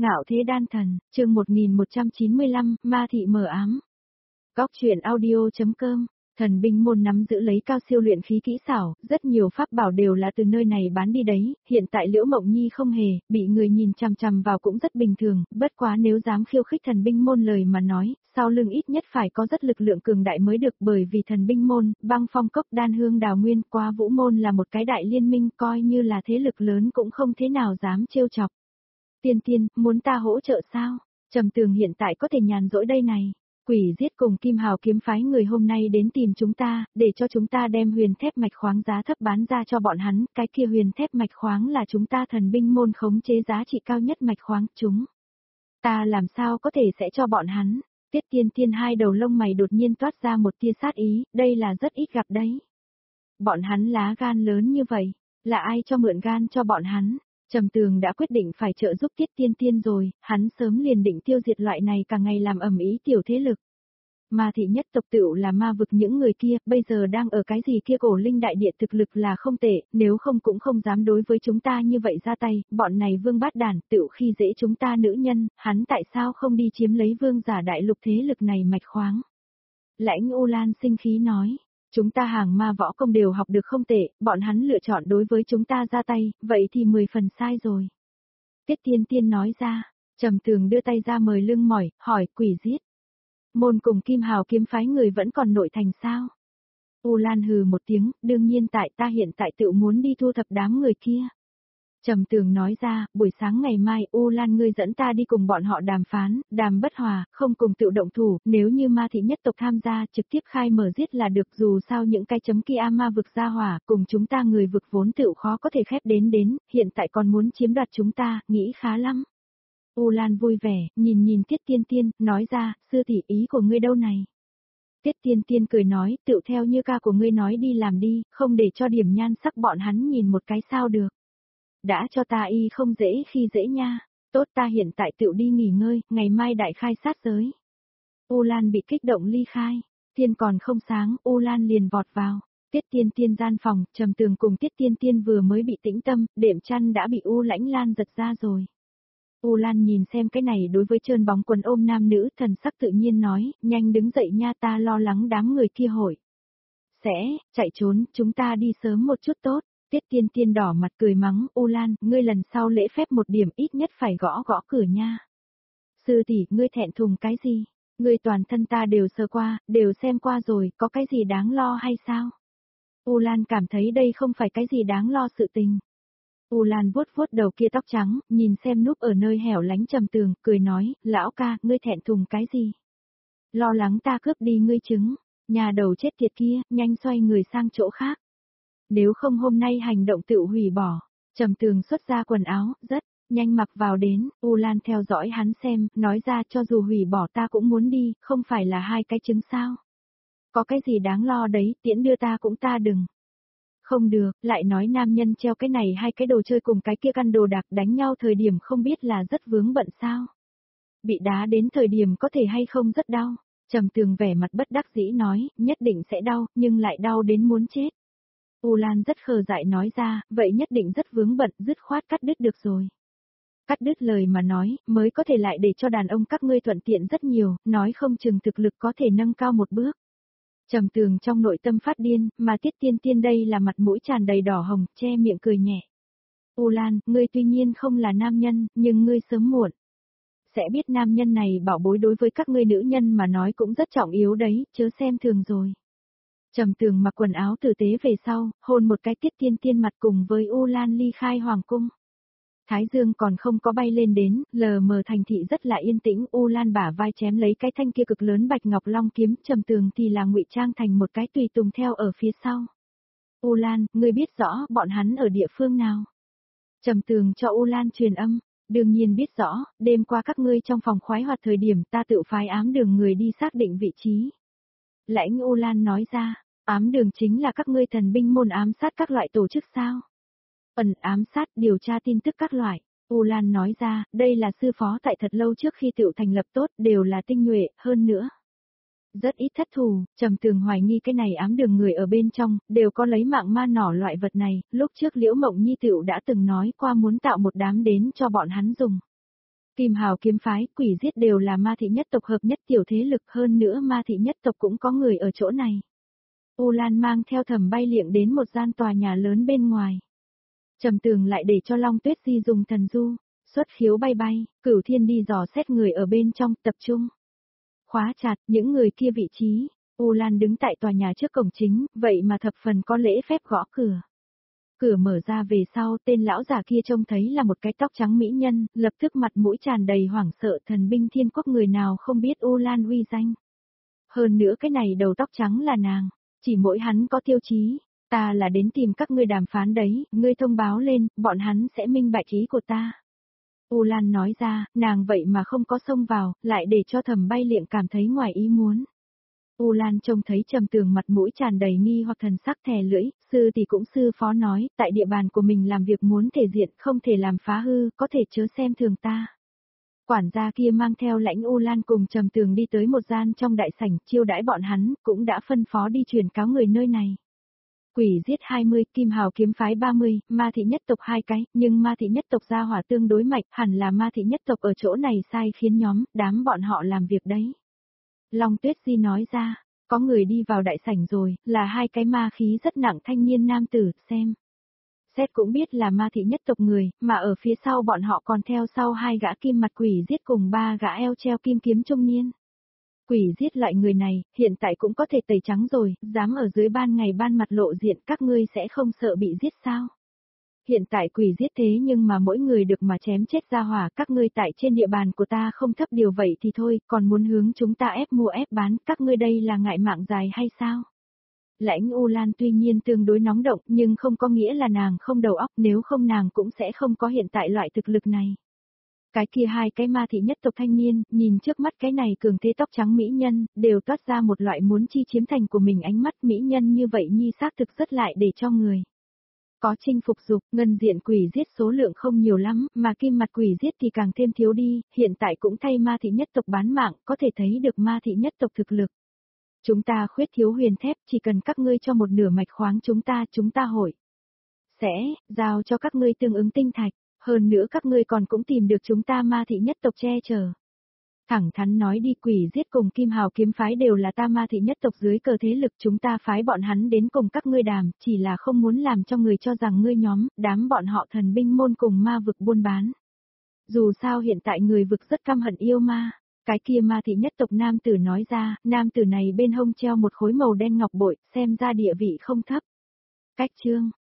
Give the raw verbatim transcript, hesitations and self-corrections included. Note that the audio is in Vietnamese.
Ngạo thế đan thần, chương một nghìn một trăm chín mươi lăm, ma thị mờ ám. Góc truyện audio.com, thần binh môn nắm giữ lấy cao siêu luyện khí kỹ xảo, rất nhiều pháp bảo đều là từ nơi này bán đi đấy, hiện tại Liễu Mộng Nhi không hề, bị người nhìn chằm chằm vào cũng rất bình thường, bất quá nếu dám khiêu khích thần binh môn lời mà nói, sau lưng ít nhất phải có rất lực lượng cường đại mới được, bởi vì thần binh môn, băng phong cốc đan hương đào nguyên qua vũ môn là một cái đại liên minh, coi như là thế lực lớn cũng không thế nào dám trêu chọc. Tiên tiên, muốn ta hỗ trợ sao? Trầm Tường hiện tại có thể nhàn rỗi đây này. Quỷ giết cùng Kim Hào kiếm phái người hôm nay đến tìm chúng ta, để cho chúng ta đem huyền thép mạch khoáng giá thấp bán ra cho bọn hắn, cái kia huyền thép mạch khoáng là chúng ta thần binh môn khống chế giá trị cao nhất mạch khoáng chúng. Ta làm sao có thể sẽ cho bọn hắn? Tiết Tiên Tiên hai đầu lông mày đột nhiên toát ra một tia sát ý, đây là rất ít gặp đấy. Bọn hắn lá gan lớn như vậy, là ai cho mượn gan cho bọn hắn? Trầm Tường đã quyết định phải trợ giúp Tiết Tiên Tiên rồi, hắn sớm liền định tiêu diệt loại này cả ngày làm ầm ĩ tiểu thế lực. Ma thị nhất tộc tựu là ma vực những người kia, bây giờ đang ở cái gì kia cổ linh đại địa thực lực là không tệ, nếu không cũng không dám đối với chúng ta như vậy ra tay, bọn này vương bát đản tựu khi dễ chúng ta nữ nhân, hắn tại sao không đi chiếm lấy vương giả đại lục thế lực này mạch khoáng. Lãnh U Lan sinh khí nói. Chúng ta hàng ma võ công đều học được không tệ, bọn hắn lựa chọn đối với chúng ta ra tay, vậy thì mười phần sai rồi. Tiết Tiên Tiên nói ra, Trầm Tường đưa tay ra mời lưng mỏi, hỏi quỷ giết. Môn cùng Kim Hào kiếm phái người vẫn còn nội thành sao? U Lan hừ một tiếng, đương nhiên tại ta hiện tại tự muốn đi thu thập đám người kia. Trầm Tường nói ra, buổi sáng ngày mai U Lan ngươi dẫn ta đi cùng bọn họ đàm phán, đàm bất hòa, không cùng tự động thủ, nếu như ma thị nhất tộc tham gia trực tiếp khai mở giết là được, dù sao những cái chấm kia ma vực ra hỏa, cùng chúng ta người vực vốn tự khó có thể khép đến đến, hiện tại còn muốn chiếm đoạt chúng ta, nghĩ khá lắm. U Lan vui vẻ, nhìn nhìn Tiết Tiên Tiên, nói ra, sư tỷ ý của ngươi đâu này? Tiết Tiên Tiên cười nói, tự theo như ca của ngươi nói đi làm đi, không để cho điểm nhan sắc bọn hắn nhìn một cái sao được. Đã cho ta y không dễ khi dễ nha, tốt ta hiện tại tự đi nghỉ ngơi, ngày mai đại khai sát giới. U Lan bị kích động ly khai, thiên còn không sáng, U Lan liền vọt vào, Tiết Tiên Tiên gian phòng, Trầm Tường cùng Tiết Tiên Tiên vừa mới bị tĩnh tâm, đệm chăn đã bị U Lãnh Lan giật ra rồi. U Lan nhìn xem cái này đối với trơn bóng quần ôm nam nữ, thần sắc tự nhiên nói, nhanh đứng dậy nha, ta lo lắng đám người kia hội. Sẽ, chạy trốn, chúng ta đi sớm một chút tốt. Tiết Tiên Tiên đỏ mặt cười mắng, U Lan, ngươi lần sau lễ phép một điểm ít nhất phải gõ gõ cửa nha. Sư tỷ, ngươi thẹn thùng cái gì? Ngươi toàn thân ta đều sơ qua, đều xem qua rồi, có cái gì đáng lo hay sao? U Lan cảm thấy đây không phải cái gì đáng lo sự tình. U Lan vuốt vuốt đầu kia tóc trắng, nhìn xem núp ở nơi hẻo lánh Trầm Tường, cười nói, lão ca, ngươi thẹn thùng cái gì? Lo lắng ta cướp đi ngươi trứng, nhà đầu chết tiệt kia, nhanh xoay người sang chỗ khác. Nếu không hôm nay hành động tự hủy bỏ, Trầm Tường xuất ra quần áo, rất nhanh mặc vào đến, U Lan theo dõi hắn xem, nói ra cho dù hủy bỏ ta cũng muốn đi, không phải là hai cái trứng sao. Có cái gì đáng lo đấy, tiễn đưa ta cũng ta đừng. Không được, lại nói nam nhân treo cái này hai cái đồ chơi cùng cái kia căn đồ đạc đánh nhau thời điểm không biết là rất vướng bận sao. Bị đá đến thời điểm có thể hay không rất đau. Trầm Tường vẻ mặt bất đắc dĩ nói, nhất định sẽ đau, nhưng lại đau đến muốn chết. U Lan rất khờ dại nói ra, vậy nhất định rất vướng bận, dứt khoát cắt đứt được rồi. Cắt đứt lời mà nói, mới có thể lại để cho đàn ông các ngươi thuận tiện rất nhiều, nói không chừng thực lực có thể nâng cao một bước. Trầm Tường trong nội tâm phát điên, mà Tiết Tiên Tiên đây là mặt mũi tràn đầy đỏ hồng, che miệng cười nhẹ. U Lan, ngươi tuy nhiên không là nam nhân, nhưng ngươi sớm muộn sẽ biết nam nhân này bảo bối đối với các ngươi nữ nhân mà nói cũng rất trọng yếu đấy, chớ xem thường rồi. Trầm Tường mặc quần áo tử tế về sau, hôn một cái Tiết Tiên Tiên mặt cùng với U Lan ly khai hoàng cung. Thái dương còn không có bay lên đến, lờ mờ thành thị rất là yên tĩnh, U Lan bả vai chém lấy cái thanh kia cực lớn bạch ngọc long kiếm, Trầm Tường thì là ngụy trang thành một cái tùy tùng theo ở phía sau. U Lan, ngươi biết rõ bọn hắn ở địa phương nào? Trầm Tường cho U Lan truyền âm, đương nhiên biết rõ, đêm qua các ngươi trong phòng khoái hoạt thời điểm ta tự phái ám đường người đi xác định vị trí. Lãnh U Lan nói ra, ám đường chính là các ngươi thần binh môn ám sát các loại tổ chức sao? Ẩn ám sát điều tra tin tức các loại. U Lan nói ra, đây là sư phó tại thật lâu trước khi tự thành lập tốt, đều là tinh nhuệ, hơn nữa. Rất ít thất thù, Trầm Tường hoài nghi cái này ám đường người ở bên trong, đều có lấy mạng ma nỏ loại vật này, lúc trước Liễu Mộng Nhi tựu đã từng nói qua muốn tạo một đám đến cho bọn hắn dùng. Kim Hào kiếm phái, quỷ giết đều là ma thị nhất tộc hợp nhất tiểu thế lực, hơn nữa ma thị nhất tộc cũng có người ở chỗ này. U Lan mang theo Thẩm Bay Liệng đến một gian tòa nhà lớn bên ngoài. Trầm Tường lại để cho Long Tuyết Di dùng thần du, xuất khiếu bay bay, Cửu Thiên đi dò xét người ở bên trong, tập trung. Khóa chặt những người kia vị trí, U Lan đứng tại tòa nhà trước cổng chính, vậy mà thập phần có lễ phép gõ cửa. Cửa mở ra về sau, tên lão già kia trông thấy là một cái tóc trắng mỹ nhân, lập tức mặt mũi tràn đầy hoảng sợ, thần binh thiên quốc người nào không biết U Lan uy danh. Hơn nữa cái này đầu tóc trắng là nàng, chỉ mỗi hắn có tiêu chí, ta là đến tìm các ngươi đàm phán đấy, ngươi thông báo lên, bọn hắn sẽ minh bạch ý của ta. U Lan nói ra, nàng vậy mà không có xông vào, lại để cho Thẩm Bay Liệng cảm thấy ngoài ý muốn. U Lan trông thấy Trầm Tường mặt mũi tràn đầy nghi hoặc thần sắc thè lưỡi, sư thì cũng sư phó nói, tại địa bàn của mình làm việc muốn thể diện, không thể làm phá hư, có thể chớ xem thường ta. Quản gia kia mang theo lãnh U Lan cùng Trầm Tường đi tới một gian trong đại sảnh, chiêu đãi bọn hắn, cũng đã phân phó đi truyền cáo người nơi này. Quỷ giết hai mươi, Kim Hào kiếm phái ba mươi, ma thị nhất tộc hai cái, nhưng ma thị nhất tộc gia hỏa tương đối mạnh, hẳn là ma thị nhất tộc ở chỗ này sai khiến nhóm, đám bọn họ làm việc đấy. Long Tuyết Di nói ra, có người đi vào đại sảnh rồi, là hai cái ma khí rất nặng thanh niên nam tử, xem. Xét cũng biết là ma thị nhất tộc người, mà ở phía sau bọn họ còn theo sau hai gã kim mặt quỷ giết cùng ba gã eo treo kim kiếm trung niên. Quỷ giết loại người này, hiện tại cũng có thể tẩy trắng rồi, dám ở dưới ban ngày ban mặt lộ diện, các ngươi sẽ không sợ bị giết sao? Hiện tại quỷ giết thế nhưng mà mỗi người được mà chém chết ra hỏa, các ngươi tại trên địa bàn của ta không thấp điều vậy thì thôi, còn muốn hướng chúng ta ép mua ép bán, các ngươi đây là ngại mạng dài hay sao? Lãnh U Lan tuy nhiên tương đối nóng động, nhưng không có nghĩa là nàng không đầu óc, nếu không nàng cũng sẽ không có hiện tại loại thực lực này. Cái kia hai cái ma thị nhất tộc thanh niên, nhìn trước mắt cái này cường thế tóc trắng mỹ nhân, đều toát ra một loại muốn chi chiếm thành của mình ánh mắt mỹ nhân như vậy nhi xác thực rất lại để cho người. Có chinh phục dục, ngân diện quỷ giết số lượng không nhiều lắm, mà kim mặt quỷ giết thì càng thêm thiếu đi, hiện tại cũng thay ma thị nhất tộc bán mạng, có thể thấy được ma thị nhất tộc thực lực. Chúng ta khuyết thiếu huyền thép, chỉ cần các ngươi cho một nửa mạch khoáng chúng ta, chúng ta hội. Sẽ, giao cho các ngươi tương ứng tinh thạch, hơn nữa các ngươi còn cũng tìm được chúng ta ma thị nhất tộc che chở. Thẳng thắn nói đi, quỷ giết cùng Kim Hào kiếm phái đều là ta ma thị nhất tộc dưới cờ thế lực, chúng ta phái bọn hắn đến cùng các ngươi đàm, chỉ là không muốn làm cho người cho rằng ngươi nhóm, đám bọn họ thần binh môn cùng ma vực buôn bán. Dù sao hiện tại người vực rất căm hận yêu ma. Cái kia ma thị nhất tộc nam tử nói ra, nam tử này bên hông treo một khối màu đen ngọc bội, xem ra địa vị không thấp. Cách chương